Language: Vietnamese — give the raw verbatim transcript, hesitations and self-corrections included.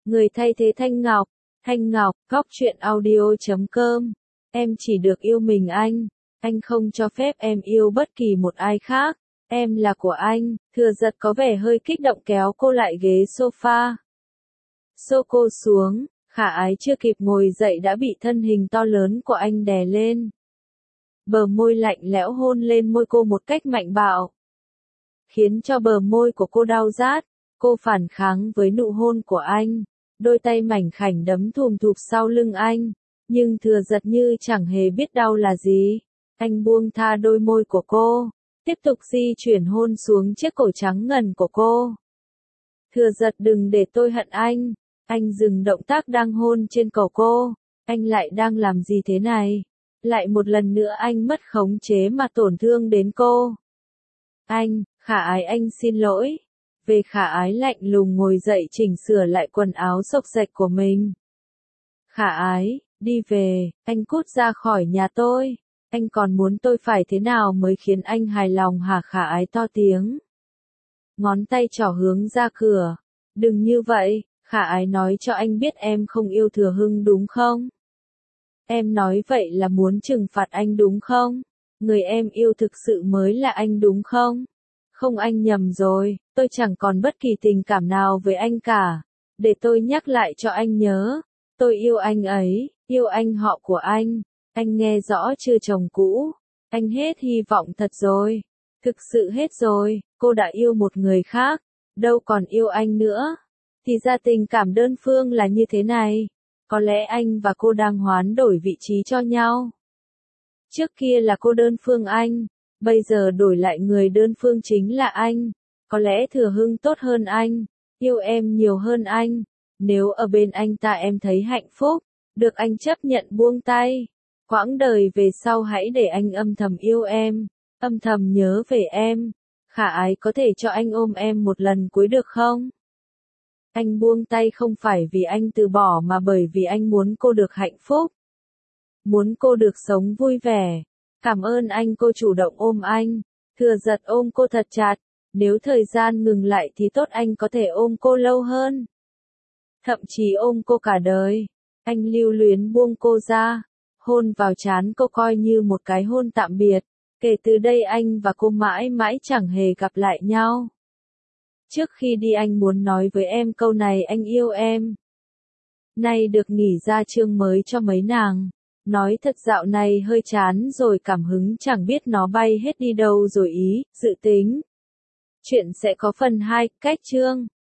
Người thay thế Thanh Ngọc. Thanh Ngọc, góc truyện audio chấm com. Em chỉ được yêu mình anh. Anh không cho phép em yêu bất kỳ một ai khác. Em là của anh. Thừa Giật có vẻ hơi kích động kéo cô lại ghế sofa. Xô cô xuống, Khả Ái chưa kịp ngồi dậy đã bị thân hình to lớn của anh đè lên. Bờ môi lạnh lẽo hôn lên môi cô một cách mạnh bạo, khiến cho bờ môi của cô đau rát. Cô phản kháng với nụ hôn của anh, đôi tay mảnh khảnh đấm thùm thụp sau lưng anh, nhưng Thừa Giật như chẳng hề biết đau là gì. Anh buông tha đôi môi của cô, tiếp tục di chuyển hôn xuống chiếc cổ trắng ngần của cô. Thừa Giật, đừng để tôi hận anh. Anh dừng động tác đang hôn trên cổ cô. Anh lại đang làm gì thế này? Lại một lần nữa anh mất khống chế mà tổn thương đến cô. Anh, Khả Ái, anh xin lỗi. Về Khả Ái lạnh lùng ngồi dậy chỉnh sửa lại quần áo xộc xệch của mình. Khả Ái, đi về, anh cút ra khỏi nhà tôi. Anh còn muốn tôi phải thế nào mới khiến anh hài lòng hả? Khả Ái to tiếng, ngón tay trỏ hướng ra cửa. Đừng như vậy, Khả Ái nói cho anh biết em không yêu Thừa Hưng đúng không? Em nói vậy là muốn trừng phạt anh đúng không? Người em yêu thực sự mới là anh đúng không? Không, anh nhầm rồi, tôi chẳng còn bất kỳ tình cảm nào với anh cả. Để tôi nhắc lại cho anh nhớ, tôi yêu anh ấy, yêu anh họ của anh. Anh nghe rõ chưa chồng cũ? Anh hết hy vọng thật rồi. Thực sự hết rồi, cô đã yêu một người khác, đâu còn yêu anh nữa. Thì ra tình cảm đơn phương là như thế này. Có lẽ anh và cô đang hoán đổi vị trí cho nhau. Trước kia là cô đơn phương anh, bây giờ đổi lại người đơn phương chính là anh. Có lẽ Thừa Hưng tốt hơn anh, yêu em nhiều hơn anh. Nếu ở bên anh ta em thấy hạnh phúc, được anh chấp nhận buông tay. Quãng đời về sau hãy để anh âm thầm yêu em, âm thầm nhớ về em. Khả Ái, có thể cho anh ôm em một lần cuối được không? Anh buông tay không phải vì anh từ bỏ mà bởi vì anh muốn cô được hạnh phúc. Muốn cô được sống vui vẻ. Cảm ơn anh. Cô chủ động ôm anh. Thừa Giật ôm cô thật chặt. Nếu thời gian ngừng lại thì tốt, anh có thể ôm cô lâu hơn. Thậm chí ôm cô cả đời. Anh lưu luyến buông cô ra. Hôn vào trán cô coi như một cái hôn tạm biệt. Kể từ đây anh và cô mãi mãi chẳng hề gặp lại nhau. Trước khi đi anh muốn nói với em câu này, anh yêu em. Nay được nghỉ ra chương mới cho mấy nàng. Nói thật dạo này hơi chán rồi, cảm hứng chẳng biết nó bay hết đi đâu rồi ý, dự tính. Chuyện sẽ có phần hai, cách chương.